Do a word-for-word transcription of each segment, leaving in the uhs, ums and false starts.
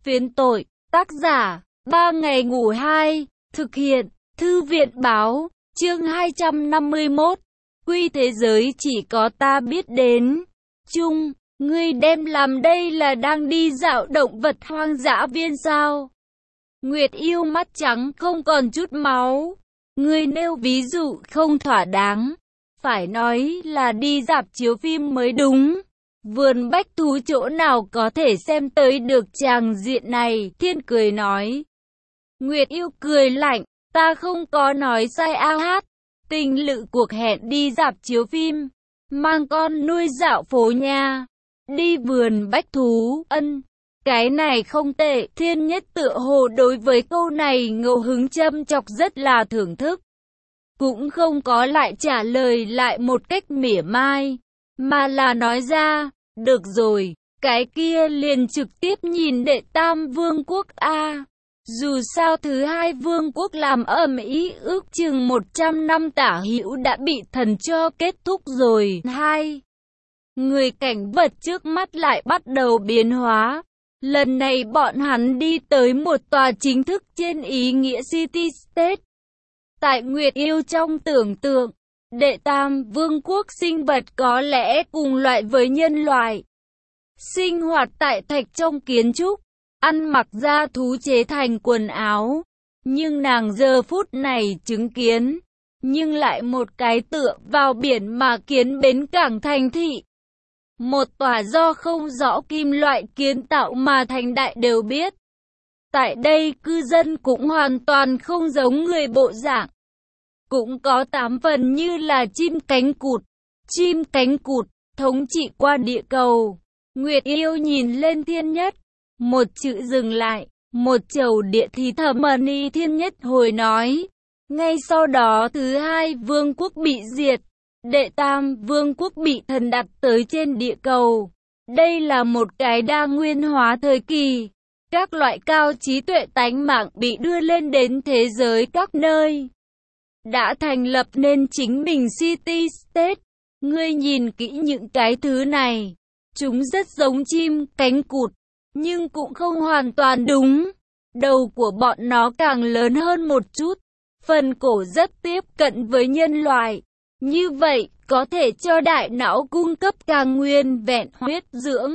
Phiến tội, tác giả, ba ngày ngủ hai, thực hiện, thư viện báo, chương hai trăm năm mươi mốt, quy thế giới chỉ có ta biết đến. Chung, ngươi đem làm đây là đang đi dạo động vật hoang dã viên sao? Nguyệt yêu mắt trắng không còn chút máu. Ngươi nêu ví dụ không thỏa đáng, phải nói là đi rạp chiếu phim mới đúng. Vườn bách thú chỗ nào có thể xem tới được tràng diện này, Thiên cười nói. Nguyệt yêu cười lạnh, ta không có nói sai a hát. Tình lự cuộc hẹn đi rạp chiếu phim, mang con nuôi dạo phố nha, đi vườn bách thú, ân. Cái này không tệ, Thiên Nhất tựa hồ đối với câu này ngẫu hứng châm chọc rất là thưởng thức. Cũng không có lại trả lời lại một cách mỉa mai, mà là nói ra, được rồi, cái kia liền trực tiếp nhìn đệ tam vương quốc a. Dù sao thứ hai vương quốc làm ầm ĩ ước chừng một trăm năm tả hữu đã bị thần cho kết thúc rồi. Hai, người cảnh vật trước mắt lại bắt đầu biến hóa. Lần này bọn hắn đi tới một tòa chính thức trên ý nghĩa City State. Tại Nguyệt yêu trong tưởng tượng, đệ tam vương quốc sinh vật có lẽ cùng loại với nhân loại. Sinh hoạt tại thạch trong kiến trúc, ăn mặc da thú chế thành quần áo. Nhưng nàng giờ phút này chứng kiến, nhưng lại một cái tựa vào biển mà kiến bến cảng thành thị. Một tòa do không rõ kim loại kiến tạo mà thành đại đều biết. Tại đây cư dân cũng hoàn toàn không giống người bộ dạng. Cũng có tám phần như là chim cánh cụt. Chim cánh cụt, thống trị qua địa cầu. Nguyệt yêu nhìn lên Thiên Nhất. Một chữ dừng lại, một chầu địa thì thầm ni Thiên Nhất hồi nói. Ngay sau đó thứ hai vương quốc bị diệt. Đệ tam vương quốc bị thần đặt tới trên địa cầu. Đây là một cái đa nguyên hóa thời kỳ. Các loại cao trí tuệ tánh mạng bị đưa lên đến thế giới các nơi. Đã thành lập nên chính mình City State. Ngươi nhìn kỹ những cái thứ này. Chúng rất giống chim cánh cụt, nhưng cũng không hoàn toàn đúng. Đầu của bọn nó càng lớn hơn một chút. Phần cổ rất tiếp cận với nhân loại. Như vậy, có thể cho đại não cung cấp càng nguyên vẹn huyết dưỡng.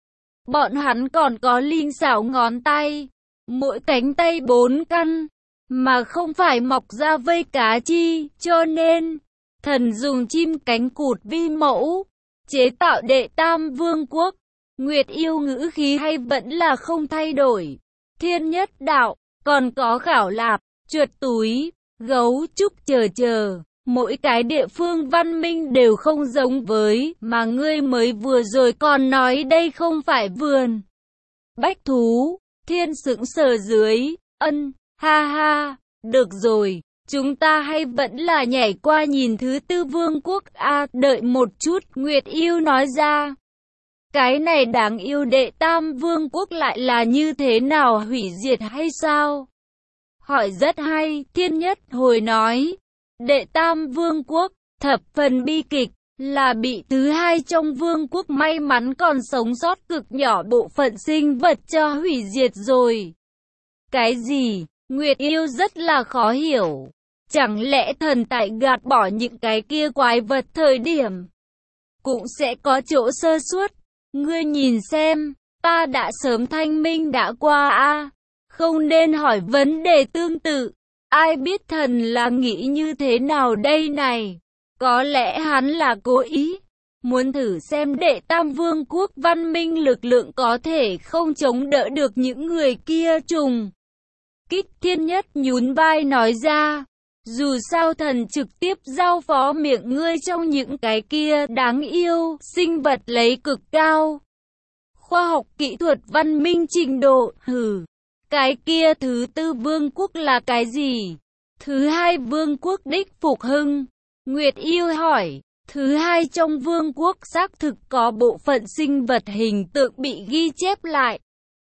Bọn hắn còn có linh xảo ngón tay, mỗi cánh tay bốn căn, mà không phải mọc ra vây cá chi, cho nên, thần dùng chim cánh cụt vi mẫu, chế tạo đệ tam vương quốc. Nguyệt yêu ngữ khí hay vẫn là không thay đổi. Thiên Nhất đạo, còn có khảo lạp, chuột túi, gấu trúc chờ chờ. Mỗi cái địa phương văn minh đều không giống với, mà ngươi mới vừa rồi còn nói đây không phải vườn bách thú. Thiên sững sờ dưới, ân, ha ha, được rồi, chúng ta hay vẫn là nhảy qua nhìn thứ tư vương quốc a. À, đợi một chút, Nguyệt yêu nói ra. Cái này đáng yêu đệ tam vương quốc lại là như thế nào, hủy diệt hay sao? Hỏi rất hay, Thiên Nhất hồi nói. Đệ tam vương quốc, thập phần bi kịch, là bị thứ hai trong vương quốc may mắn còn sống sót cực nhỏ bộ phận sinh vật cho hủy diệt rồi. Cái gì? Nguyệt yêu rất là khó hiểu. Chẳng lẽ thần tại gạt bỏ những cái kia quái vật thời điểm cũng sẽ có chỗ sơ suất? Ngươi nhìn xem, ta đã sớm thanh minh đã qua a, không nên hỏi vấn đề tương tự. Ai biết thần là nghĩ như thế nào đây này? Có lẽ hắn là cố ý, muốn thử xem đệ tam vương quốc văn minh lực lượng có thể không chống đỡ được những người kia trùng kích. Thiên Nhất nhún vai nói ra, dù sao thần trực tiếp giao phó miệng ngươi trong những cái kia đáng yêu, sinh vật lấy cực cao. Khoa học kỹ thuật văn minh trình độ, hừ. Cái kia thứ tư vương quốc là cái gì? Thứ hai vương quốc đích phục hưng. Nguyệt yêu hỏi, thứ hai trong vương quốc xác thực có bộ phận sinh vật hình tượng bị ghi chép lại.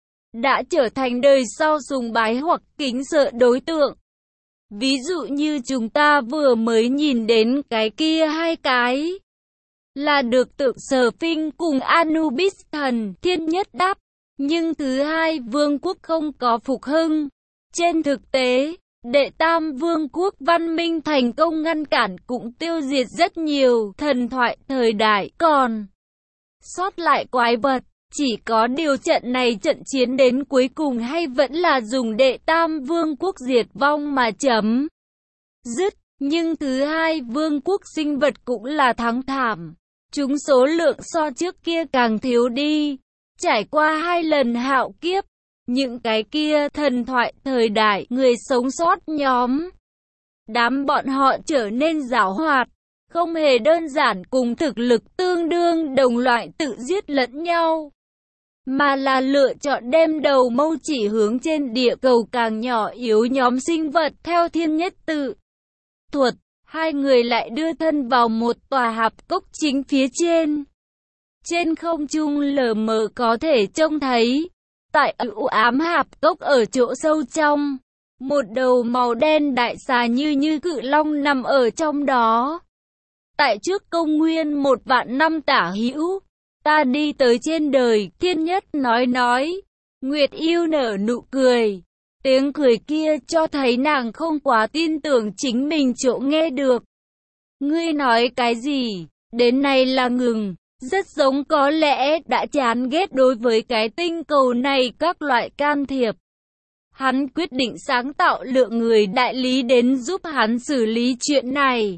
Đã trở thành đời sau sùng bái hoặc kính sợ đối tượng. Ví dụ như chúng ta vừa mới nhìn đến cái kia hai cái. Là được tượng Sở Phinh cùng Anubis thần. Thiên Nhất đáp. nhưng thứ hai vương quốc không có phục hưng. Trên thực tế, Đệ Tam Vương quốc văn minh thành công ngăn cản cũng tiêu diệt rất nhiều thần thoại thời đại, còn sót lại quái vật. Chỉ có điều trận này trận chiến đến cuối cùng hay vẫn là dùng Đệ Tam Vương quốc diệt vong mà chấm dứt. Nhưng thứ hai vương quốc sinh vật cũng là thắng thảm. Chúng số lượng so trước kia càng thiếu đi. Trải qua hai lần hạo kiếp, những cái kia thần thoại thời đại người sống sót nhóm. Đám bọn họ trở nên giàu hoạt, không hề đơn giản cùng thực lực tương đương đồng loại tự giết lẫn nhau, mà là lựa chọn đem đầu mâu chỉ hướng trên địa cầu càng nhỏ yếu nhóm sinh vật theo thiên nhất tự thuật. Hai người lại đưa thân vào một tòa hạp cốc chính phía trên. Trên không trung lờ mờ có thể trông thấy, tại u ám hạp cốc ở chỗ sâu trong, một đầu màu đen đại xà như như cự long nằm ở trong đó. Tại trước công nguyên một vạn năm tả hữu, ta đi tới trên đời, thiên nhất nói nói. Nguyệt yêu nở nụ cười. Tiếng cười kia cho thấy nàng không quá tin tưởng chính mình chỗ nghe được. Ngươi nói cái gì? Đến nay là ngừng. Rất giống có lẽ đã chán ghét đối với cái tinh cầu này các loại can thiệp. Hắn quyết định sáng tạo lượng người đại lý đến giúp hắn xử lý chuyện này.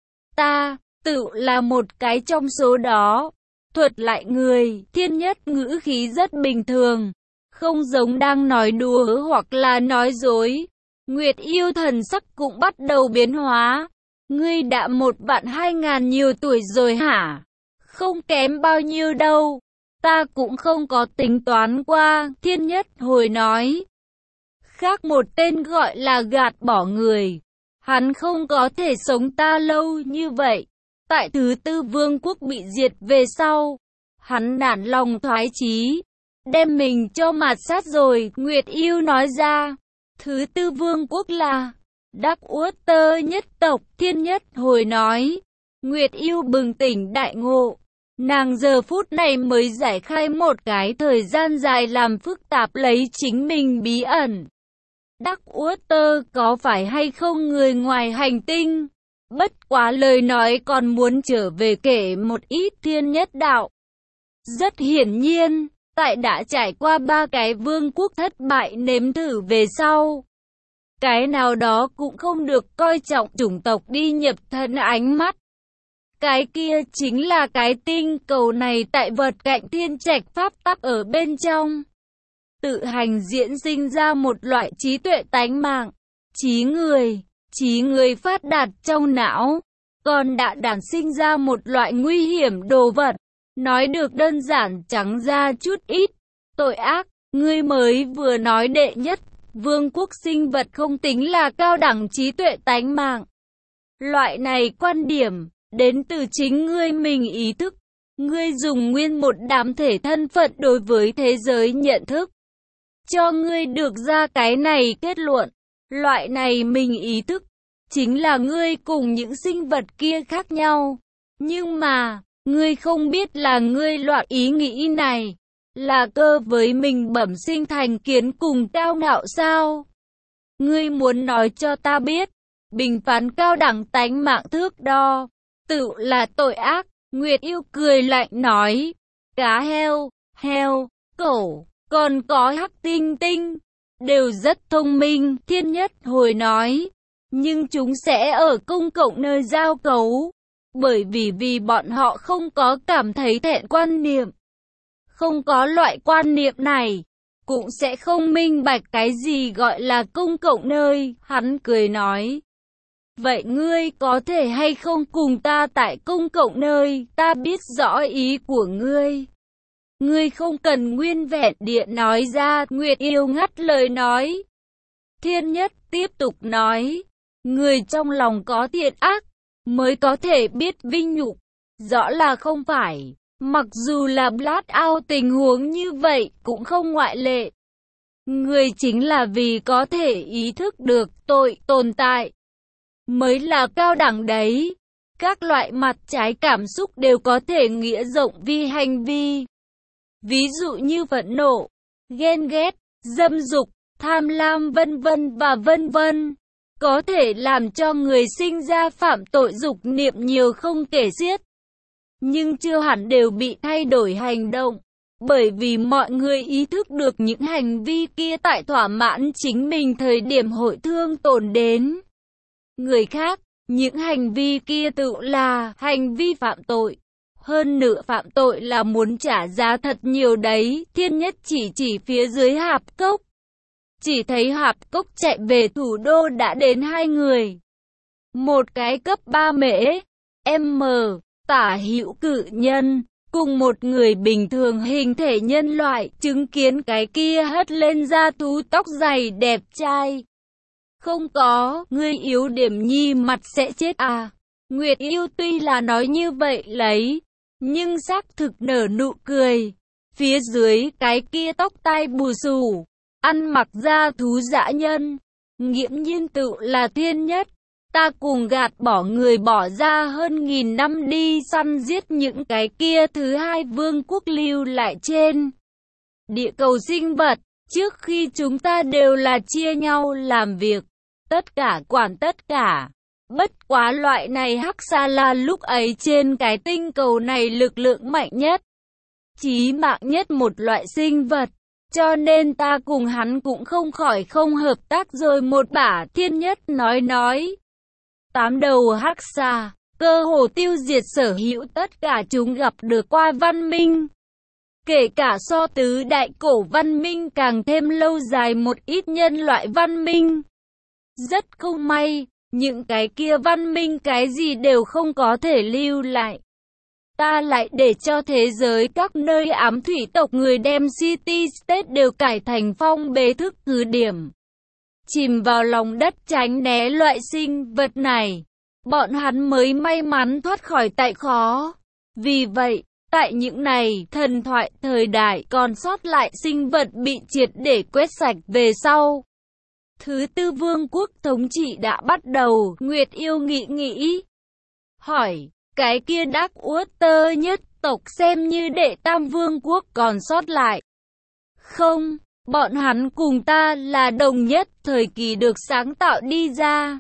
Ta, tự là một cái trong số đó. Thuật lại người, thiên nhất ngữ khí rất bình thường. Không giống đang nói đùa hoặc là nói dối. Nguyệt yêu thần sắc cũng bắt đầu biến hóa. Ngươi đã một vạn hai ngàn nhiều tuổi rồi hả? Không kém bao nhiêu đâu. Ta cũng không có tính toán qua, thiên nhất hồi nói. Khác một tên gọi là gạt bỏ người. Hắn không có thể sống ta lâu như vậy. Tại thứ tư vương quốc bị diệt về sau, hắn nản lòng thoái chí, đem mình cho mạt sát rồi. Nguyệt yêu nói ra, thứ tư vương quốc là Đắc Uất Tơ nhất tộc. Thiên nhất hồi nói. Nguyệt yêu bừng tỉnh đại ngộ. Nàng giờ phút này mới giải khai một cái thời gian dài làm phức tạp lấy chính mình bí ẩn. Đắc Uất Tơ có phải hay không người ngoài hành tinh? Bất quá lời nói còn muốn trở về kể một ít thiên nhất đạo. Rất hiển nhiên, tại đã trải qua ba cái vương quốc thất bại nếm thử về sau, cái nào đó cũng không được coi trọng chủng tộc đi nhập thân ánh mắt. Cái kia chính là cái tinh cầu này tại vật cạnh thiên trạch pháp tắc ở bên trong. Tự hành diễn sinh ra một loại trí tuệ tánh mạng, trí người, trí người phát đạt trong não, còn đã đản sinh ra một loại nguy hiểm đồ vật. Nói được đơn giản trắng ra chút ít, tội ác, ngươi mới vừa nói đệ nhất, vương quốc sinh vật không tính là cao đẳng trí tuệ tánh mạng. Loại này quan điểm, đến từ chính ngươi mình ý thức. Ngươi dùng nguyên một đám thể thân phận đối với thế giới nhận thức, cho ngươi được ra cái này kết luận. Loại này mình ý thức, chính là ngươi cùng những sinh vật kia khác nhau. Nhưng mà, ngươi không biết là ngươi loại ý nghĩ này, là cơ với mình bẩm sinh thành kiến cùng cao ngạo sao? Ngươi muốn nói cho ta biết, bình phán cao đẳng tánh mạng thước đo, tự là tội ác. Nguyệt yêu cười lạnh nói, cá heo, heo, cẩu, còn có hắc tinh tinh, đều rất thông minh. Thiên nhất hồi nói, nhưng chúng sẽ ở công cộng nơi giao cấu, bởi vì vì bọn họ không có cảm thấy thẹn quan niệm. Không có loại quan niệm này, cũng sẽ không minh bạch cái gì gọi là công cộng nơi. Hắn cười nói, vậy ngươi có thể hay không cùng ta tại công cộng nơi? Ta biết rõ ý của ngươi. Ngươi không cần nguyên vẹn địa nói ra. Nguyệt yêu ngắt lời nói. Thiên nhất tiếp tục nói, người trong lòng có thiện ác, mới có thể biết vinh nhục. Rõ là không phải. Mặc dù là blast out tình huống như vậy, cũng không ngoại lệ. Người chính là vì có thể ý thức được tội tồn tại, mới là cao đẳng đấy. Các loại mặt trái cảm xúc đều có thể nghĩa rộng vi hành vi. Ví dụ như phẫn nộ, ghen ghét, dâm dục, tham lam vân vân và vân vân, có thể làm cho người sinh ra phạm tội dục niệm nhiều không kể xiết. Nhưng chưa hẳn đều bị thay đổi hành động, bởi vì mọi người ý thức được những hành vi kia tại thỏa mãn chính mình thời điểm hội thương tổn đến người khác. Những hành vi kia tự là hành vi phạm tội. Hơn nữa phạm tội là muốn trả giá thật nhiều đấy. Thiên Nhất chỉ chỉ phía dưới Hạp Cốc. Chỉ thấy Hạp Cốc chạy về thủ đô đã đến hai người. Một cái cấp ba mễ, M, tả hữu cự nhân, cùng một người bình thường hình thể nhân loại, chứng kiến cái kia hất lên da thú tóc dày đẹp trai. Không có, ngươi yếu điểm nhi mặt sẽ chết à. Nguyệt Yêu tuy là nói như vậy lấy, nhưng xác thực nở nụ cười. Phía dưới cái kia tóc tai bù xù, ăn mặc da thú dã nhân, nghiễm nhiên tự là Thiên Nhất. Ta cùng gạt bỏ người bỏ ra hơn nghìn năm đi săn giết những cái kia thứ hai vương quốc lưu lại trên địa cầu sinh vật. Trước khi chúng ta đều là chia nhau làm việc, tất cả quản tất cả. Bất quá loại này hắc xa là lúc ấy trên cái tinh cầu này lực lượng mạnh nhất, chí mạng nhất một loại sinh vật. Cho nên ta cùng hắn cũng không khỏi không hợp tác rồi một bả. Thiên Nhất nói nói. Tám đầu hắc xà, cơ hồ tiêu diệt sở hữu tất cả chúng gặp được qua văn minh. Kể cả so tứ đại cổ văn minh càng thêm lâu dài một ít nhân loại văn minh. Rất không may, những cái kia văn minh cái gì đều không có thể lưu lại. Ta lại để cho thế giới các nơi ám thủy tộc người đem City State đều cải thành phong bế thức cứ điểm. Chìm vào lòng đất tránh né loại sinh vật này. Bọn hắn mới may mắn thoát khỏi tại khó. Vì vậy, tại những này thần thoại thời đại còn sót lại sinh vật bị triệt để quét sạch về sau. Thứ tư vương quốc thống trị đã bắt đầu. Nguyệt Yêu nghĩ nghĩ. Hỏi, cái kia Dark Water nhất tộc xem như đệ tam vương quốc còn sót lại. Không, bọn hắn cùng ta là đồng nhất thời kỳ được sáng tạo đi ra.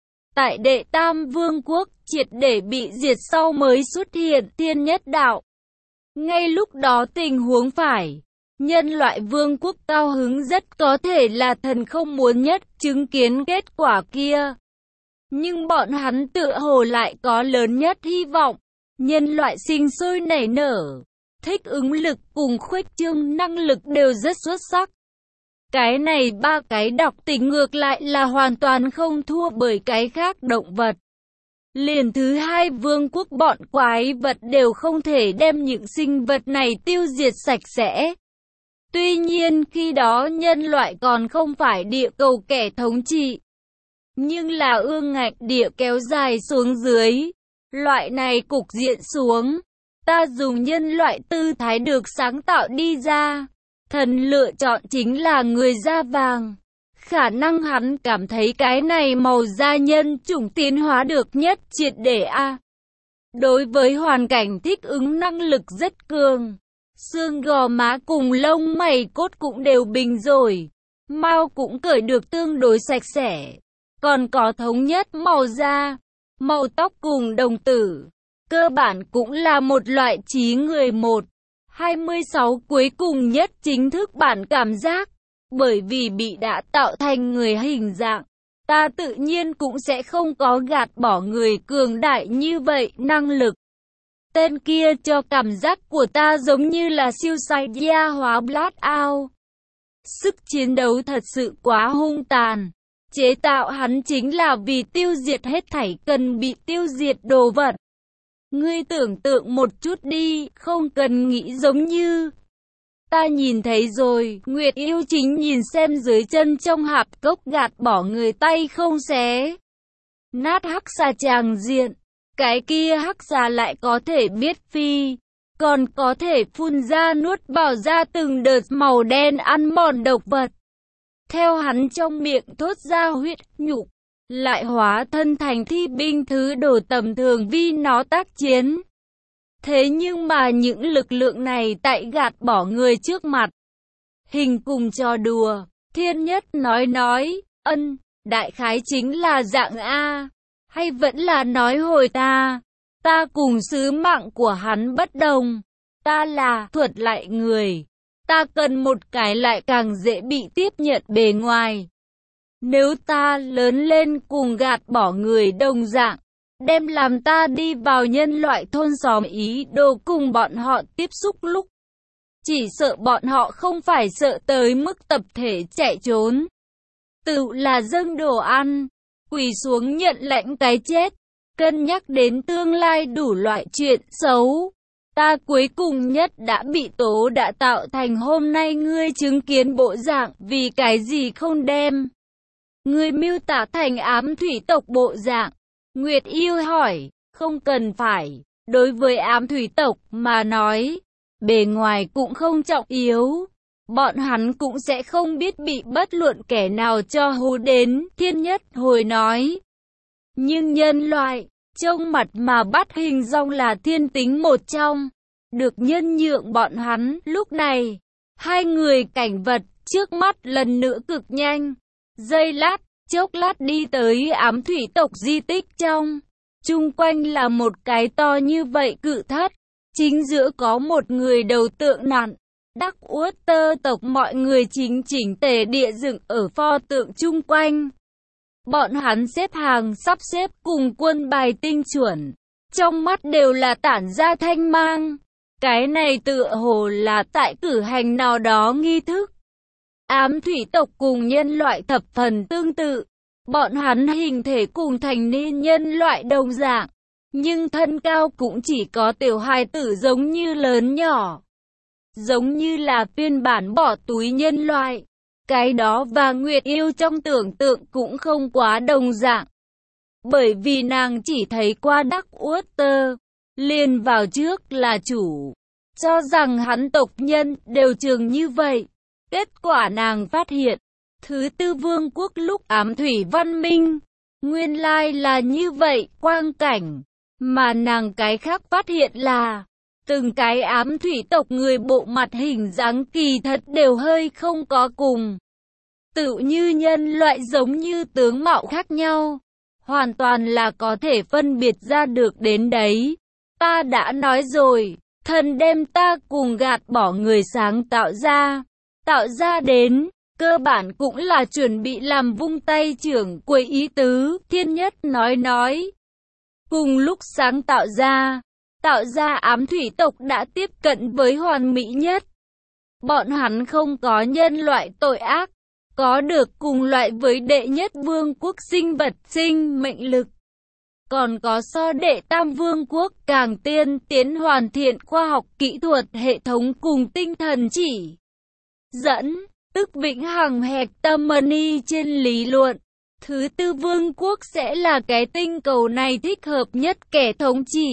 Tại đệ tam vương quốc triệt để bị diệt sau mới xuất hiện Thiên Nhất đạo. Ngay lúc đó tình huống phải, nhân loại vương quốc cao hứng rất có thể là thần không muốn nhất chứng kiến kết quả kia. Nhưng bọn hắn tựa hồ lại có lớn nhất hy vọng. Nhân loại sinh sôi nảy nở, thích ứng lực cùng khuếch trương năng lực đều rất xuất sắc. Cái này ba cái độc tính ngược lại là hoàn toàn không thua bởi cái khác động vật. Liền thứ hai vương quốc bọn quái vật đều không thể đem những sinh vật này tiêu diệt sạch sẽ. Tuy nhiên khi đó nhân loại còn không phải địa cầu kẻ thống trị, nhưng là ương ngạnh địa kéo dài xuống dưới. Loại này cục diện xuống, ta dùng nhân loại tư thái được sáng tạo đi ra. Thần lựa chọn chính là người da vàng. Khả năng hắn cảm thấy cái này màu da nhân chủng tiến hóa được nhất triệt để a. Đối với hoàn cảnh thích ứng năng lực rất cường. Xương gò má cùng lông mày cốt cũng đều bình rồi. Mao cũng cởi được tương đối sạch sẽ. Còn có thống nhất màu da, màu tóc cùng đồng tử. Cơ bản cũng là một loại trí người một. hai mươi sáu cuối cùng nhất chính thức bản cảm giác. Bởi vì bị đã tạo thành người hình dạng, ta tự nhiên cũng sẽ không có gạt bỏ người cường đại như vậy năng lực. Tên kia cho cảm giác của ta giống như là siêu sai gia hóa Blood Out. Sức chiến đấu thật sự quá hung tàn. Chế tạo hắn chính là vì tiêu diệt hết thảy cần bị tiêu diệt đồ vật. Ngươi tưởng tượng một chút đi, không cần nghĩ giống như... Ta nhìn thấy rồi. Nguyệt Yêu chính nhìn xem dưới chân trong hạp cốc gạt bỏ người tay không xé nát hắc xà tràng diện. Cái kia hắc xà lại có thể biết phi, còn có thể phun ra nuốt vào ra từng đợt màu đen ăn mòn độc vật. Theo hắn trong miệng thốt ra huyết nhục, lại hóa thân thành thi binh thứ đồ tầm thường vì nó tác chiến. Thế nhưng mà những lực lượng này tại gạt bỏ người trước mặt, hình cùng trò đùa. Thiên Nhất nói nói, ân, đại khái chính là dạng A, hay vẫn là nói hồi ta. Ta cùng sứ mạng của hắn bất đồng. Ta là thuật lại người. Ta cần một cái lại càng dễ bị tiếp nhận bề ngoài. Nếu ta lớn lên cùng gạt bỏ người đồng dạng, đem làm ta đi vào nhân loại thôn xóm ý đồ cùng bọn họ tiếp xúc lúc, chỉ sợ bọn họ không phải sợ tới mức tập thể chạy trốn. Tự là dâng đồ ăn, quỳ xuống nhận lãnh cái chết, cân nhắc đến tương lai đủ loại chuyện xấu. Ta cuối cùng nhất đã bị tố đã tạo thành hôm nay ngươi chứng kiến bộ dạng, vì cái gì không đem ngươi miêu tả thành ám thủy tộc bộ dạng. Nguyệt Yêu hỏi, không cần phải, đối với ám thủy tộc mà nói, bề ngoài cũng không trọng yếu. Bọn hắn cũng sẽ không biết bị bất luận kẻ nào cho hù đến. Thiên Nhất hồi nói. Nhưng nhân loại, trông mặt mà bắt hình dong là thiên tính một trong. Được nhân nhượng bọn hắn. Lúc này, hai người cảnh vật trước mắt lần nữa cực nhanh. Giây lát, chốc lát đi tới ám thủy tộc di tích trong. Chung quanh là một cái to như vậy cự thất. Chính giữa có một người đầu tượng nặn. Đắc Uất Tơ tộc mọi người chính chỉnh tề địa dựng ở pho tượng chung quanh. Bọn hắn xếp hàng sắp xếp cùng quân bài tinh chuẩn. Trong mắt đều là tản ra thanh mang. Cái này tựa hồ là tại cử hành nào đó nghi thức. Ám thủy tộc cùng nhân loại thập phần tương tự. Bọn hắn hình thể cùng thành niên nhân loại đồng dạng. Nhưng thân cao cũng chỉ có tiểu hài tử giống như lớn nhỏ. Giống như là phiên bản bỏ túi nhân loại. Cái đó và Nguyệt Yêu trong tưởng tượng cũng không quá đồng dạng. Bởi vì nàng chỉ thấy qua Đắc Uất Tơ, liền vào trước là chủ, cho rằng hắn tộc nhân đều trường như vậy. Kết quả nàng phát hiện, thứ tư vương quốc lúc ám thủy văn minh, nguyên lai là như vậy quang cảnh. Mà nàng cái khác phát hiện là, từng cái ám thủy tộc người bộ mặt hình dáng kỳ thật đều hơi không có cùng. Tự như nhân loại giống như tướng mạo khác nhau, hoàn toàn là có thể phân biệt ra được đến đấy. Ta đã nói rồi, thần đem ta cùng gạt bỏ người sáng tạo ra, tạo ra đến, cơ bản cũng là chuẩn bị làm vung tay trưởng quầy ý tứ. Thiên Nhất nói nói, cùng lúc sáng tạo ra, tạo ra ám thủy tộc đã tiếp cận với hoàn mỹ nhất. Bọn hắn không có nhân loại tội ác, có được cùng loại với đệ nhất vương quốc sinh vật sinh mệnh lực. Còn có so đệ tam vương quốc càng tiên tiến hoàn thiện khoa học kỹ thuật hệ thống cùng tinh thần chỉ dẫn, tức vĩnh hằng hẹp tâm money trên lý luận. Thứ tư vương quốc sẽ là cái tinh cầu này thích hợp nhất kẻ thống trị.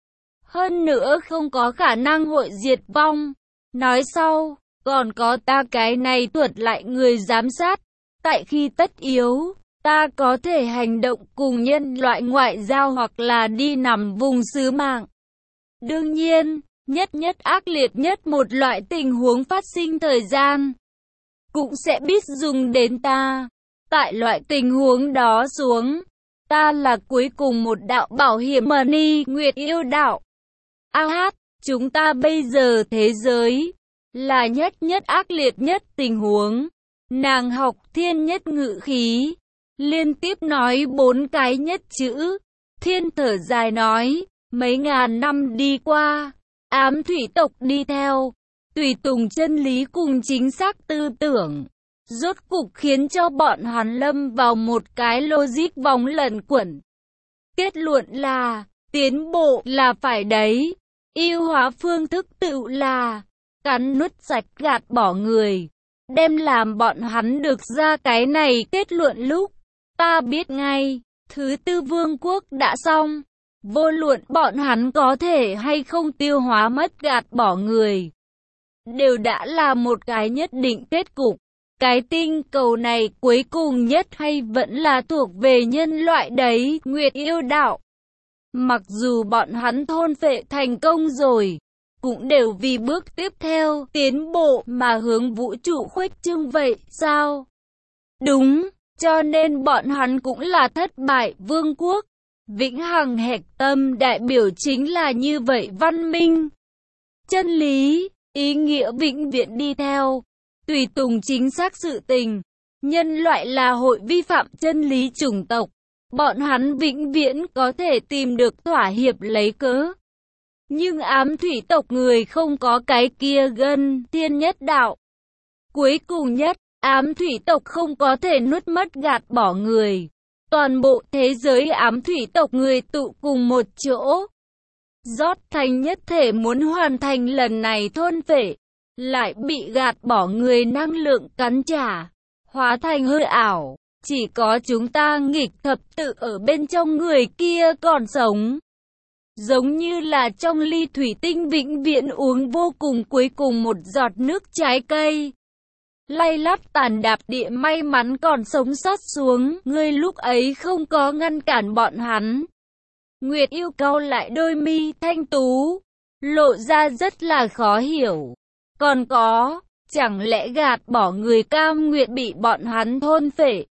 Hơn nữa không có khả năng hội diệt vong. Nói sau, còn có ta cái này thuật lại người giám sát. Tại khi tất yếu, ta có thể hành động cùng nhân loại ngoại giao hoặc là đi nằm vùng sứ mạng. Đương nhiên, nhất nhất ác liệt nhất một loại tình huống phát sinh thời gian, cũng sẽ biết dùng đến ta. Tại loại tình huống đó xuống, ta là cuối cùng một đạo bảo hiểm money. Nguyệt Yêu đạo. A hát, chúng ta bây giờ thế giới là nhất nhất ác liệt nhất tình huống. Nàng học Thiên Nhất ngữ khí, liên tiếp nói bốn cái nhất chữ. Thiên thở dài nói, mấy ngàn năm đi qua, ám thủy tộc đi theo, tùy tùng chân lý cùng chính xác tư tưởng. Rốt cục khiến cho bọn hắn lâm vào một cái logic vòng lẩn quẩn. Kết luận là, tiến bộ là phải đấy. Yêu hóa phương thức tự là, cắn nuốt sạch gạt bỏ người. Đem làm bọn hắn được ra cái này kết luận lúc, ta biết ngay, thứ tư vương quốc đã xong. Vô luận bọn hắn có thể hay không tiêu hóa mất gạt bỏ người, đều đã là một cái nhất định kết cục. Cái tinh cầu này cuối cùng nhất hay vẫn là thuộc về nhân loại đấy. Nguyệt Yêu đạo. Mặc dù bọn hắn thôn phệ thành công rồi, cũng đều vì bước tiếp theo, tiến bộ mà hướng vũ trụ khuếch trương vậy, sao? Đúng, cho nên bọn hắn cũng là thất bại vương quốc. Vĩnh hằng hạch tâm đại biểu chính là như vậy văn minh. Chân lý, ý nghĩa vĩnh viễn đi theo, tùy tùng chính xác sự tình. Nhân loại là hội vi phạm chân lý chủng tộc. Bọn hắn vĩnh viễn có thể tìm được thỏa hiệp lấy cớ. Nhưng ám thủy tộc người không có cái kia gân thiên nhất đạo. Cuối cùng nhất, ám thủy tộc không có thể nuốt mất gạt bỏ người. Toàn bộ thế giới ám thủy tộc người tụ cùng một chỗ. Rót thành nhất thể muốn hoàn thành lần này thôn phệ, lại bị gạt bỏ người năng lượng cắn trả, hóa thành hư ảo. Chỉ có chúng ta nghịch thập tự ở bên trong người kia còn sống. Giống như là trong ly thủy tinh vĩnh viễn uống vô cùng cuối cùng một giọt nước trái cây. Lay lắt tàn đạp địa may mắn còn sống sót xuống, ngươi lúc ấy không có ngăn cản bọn hắn. Nguyệt yêu cau lại đôi mi thanh tú, lộ ra rất là khó hiểu. Còn có, chẳng lẽ gạt bỏ người cam nguyện bị bọn hắn thôn phệ?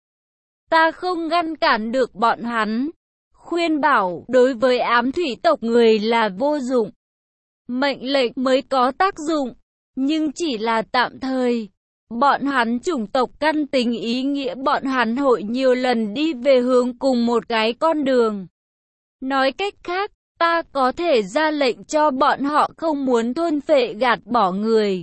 Ta không ngăn cản được bọn hắn. Khuyên bảo đối với ám thủy tộc người là vô dụng. Mệnh lệnh mới có tác dụng, nhưng chỉ là tạm thời. Bọn hắn chủng tộc căn tính ý nghĩa bọn hắn hội nhiều lần đi về hướng cùng một cái con đường. Nói cách khác, ta có thể ra lệnh cho bọn họ không muốn thôn phệ gạt bỏ người.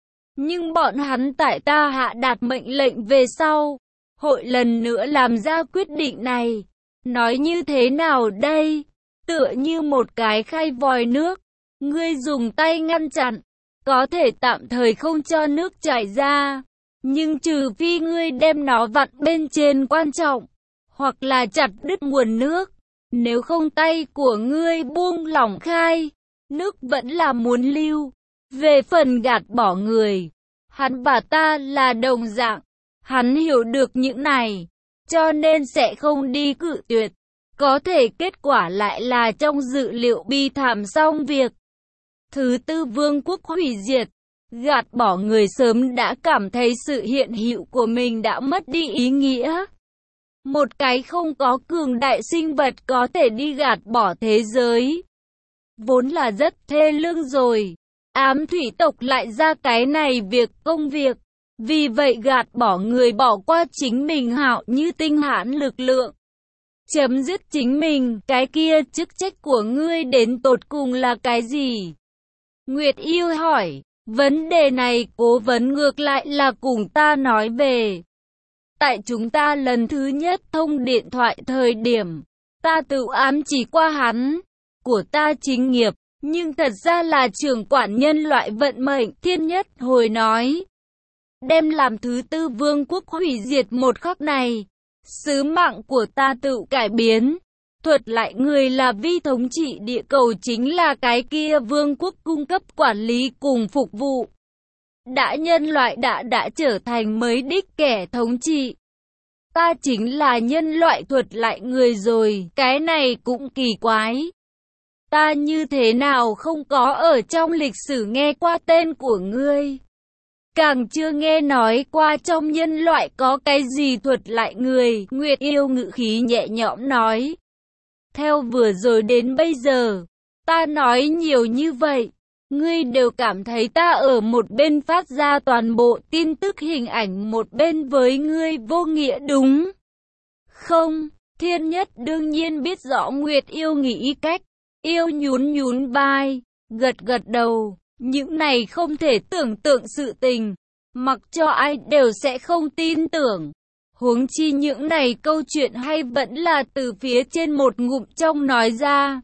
Nhưng bọn hắn tại ta hạ đạt mệnh lệnh về sau, hội lần nữa làm ra quyết định này. Nói như thế nào đây? Tựa như một cái khay vòi nước, ngươi dùng tay ngăn chặn, có thể tạm thời không cho nước chảy ra. Nhưng trừ phi ngươi đem nó vặn bên trên quan trọng, hoặc là chặt đứt nguồn nước. Nếu không tay của ngươi buông lỏng khai, nước vẫn là muốn lưu. Về phần gạt bỏ người, hắn và ta là đồng dạng. Hắn hiểu được những này, cho nên sẽ không đi cự tuyệt. Có thể kết quả lại là trong dự liệu bi thảm xong việc. Thứ tư vương quốc hủy diệt. Gạt bỏ người sớm đã cảm thấy sự hiện hữu của mình đã mất đi ý nghĩa. Một cái không có cường đại sinh vật có thể đi gạt bỏ thế giới. Vốn là rất thê lương rồi. Ám thủy tộc lại ra cái này việc công việc. Vì vậy gạt bỏ người bỏ qua chính mình hạo như tinh hãn lực lượng. Chấm dứt chính mình, cái kia chức trách của ngươi đến tột cùng là cái gì? Nguyệt yêu hỏi, vấn đề này cố vấn ngược lại là cùng ta nói về. Tại chúng ta lần thứ nhất thông điện thoại thời điểm, ta tự ám chỉ qua hắn, của ta chính nghiệp, nhưng thật ra là trưởng quản nhân loại vận mệnh thiên nhất hồi nói. Đem làm thứ tư vương quốc hủy diệt một khắc này, sứ mạng của ta tự cải biến. Thuật lại người là vi thống trị địa cầu chính là cái kia vương quốc cung cấp quản lý cùng phục vụ. Đã nhân loại đã đã trở thành mới đích kẻ thống trị. Ta chính là nhân loại thuật lại người rồi, cái này cũng kỳ quái. Ta như thế nào không có ở trong lịch sử nghe qua tên của ngươi. Càng chưa nghe nói qua trong nhân loại có cái gì thuật lại người, Nguyệt yêu ngữ khí nhẹ nhõm nói. Theo vừa rồi đến bây giờ, ta nói nhiều như vậy, ngươi đều cảm thấy ta ở một bên phát ra toàn bộ tin tức hình ảnh một bên với ngươi vô nghĩa đúng không? Thiên nhất đương nhiên biết rõ Nguyệt yêu nghĩ cách, yêu nhún nhún vai, gật gật đầu. Những này không thể tưởng tượng sự tình, mặc cho ai đều sẽ không tin tưởng. Huống chi những này câu chuyện hay vẫn là từ phía trên một ngụm trong nói ra.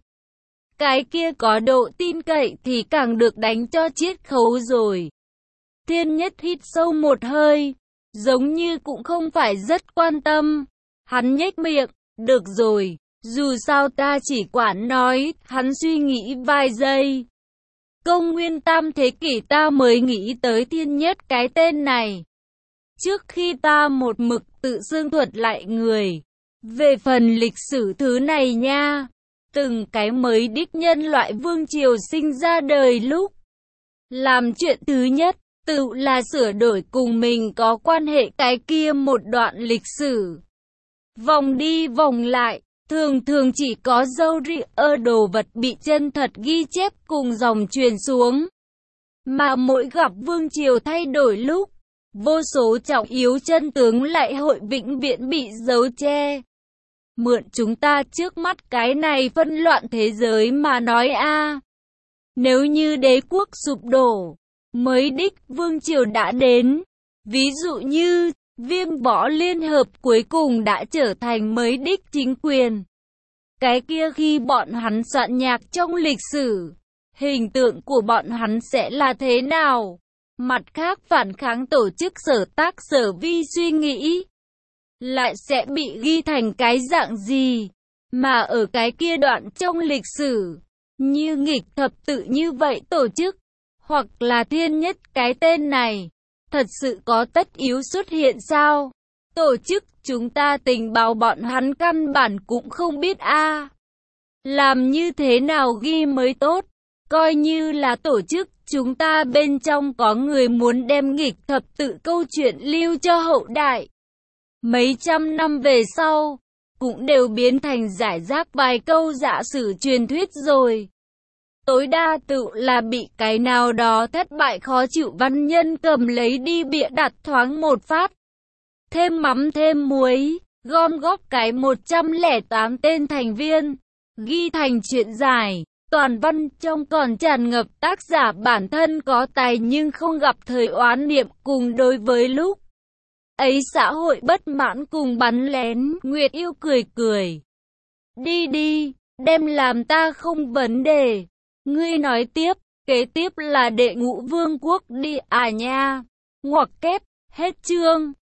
Cái kia có độ tin cậy thì càng được đánh cho chiết khấu rồi. Thiên nhất hít sâu một hơi, giống như cũng không phải rất quan tâm. Hắn nhếch miệng, được rồi, dù sao ta chỉ quản nói, hắn suy nghĩ vài giây. Công nguyên tam thế kỷ ta mới nghĩ tới thiên nhất cái tên này. Trước khi ta một mực tự xưng thuật lại người. Về phần lịch sử thứ này nha, từng cái mới đích nhân loại vương triều sinh ra đời lúc, Làm chuyện thứ nhất, tự là sửa đổi cùng mình có quan hệ cái kia một đoạn lịch sử. Vòng đi vòng lại, thường thường chỉ có dâu ri ơ đồ vật bị chân thật ghi chép cùng dòng truyền xuống. Mà mỗi gặp vương triều thay đổi lúc, vô số trọng yếu chân tướng lại hội vĩnh viễn bị giấu che. Mượn chúng ta trước mắt cái này phân loạn thế giới mà nói a, nếu như đế quốc sụp đổ, mới đích vương triều đã đến. Ví dụ như, Viêm Võ Liên Hợp cuối cùng đã trở thành mới đích chính quyền. Cái kia khi bọn hắn soạn nhạc trong lịch sử, hình tượng của bọn hắn sẽ là thế nào? Mặt khác phản kháng tổ chức sở tác sở vi suy nghĩ, lại sẽ bị ghi thành cái dạng gì? Mà ở cái kia đoạn trong lịch sử, như nghịch thập tự như vậy tổ chức, hoặc là thiên nhất cái tên này, thật sự có tất yếu xuất hiện sao? Tổ chức chúng ta tình báo bọn hắn căn bản cũng không biết a. Làm như thế nào ghi mới tốt? Coi như là tổ chức chúng ta bên trong có người muốn đem nghịch thập tự câu chuyện lưu cho hậu đại. Mấy trăm năm về sau, cũng đều biến thành giải rác vài câu giả sử truyền thuyết rồi. Tối đa tự là bị cái nào đó thất bại khó chịu văn nhân cầm lấy đi bịa đặt thoáng một phát. Thêm mắm thêm muối, gom góp cái một trăm lẻ tám tên thành viên, ghi thành chuyện dài. Toàn văn trong còn tràn ngập tác giả bản thân có tài nhưng không gặp thời oán niệm cùng đối với lúc ấy xã hội bất mãn cùng bắn lén. Nguyệt Yêu cười cười. Đi đi, đem làm ta không vấn đề. Ngươi nói tiếp, kế tiếp là đệ ngũ vương quốc đi à nha. Ngoặc kép, hết chương.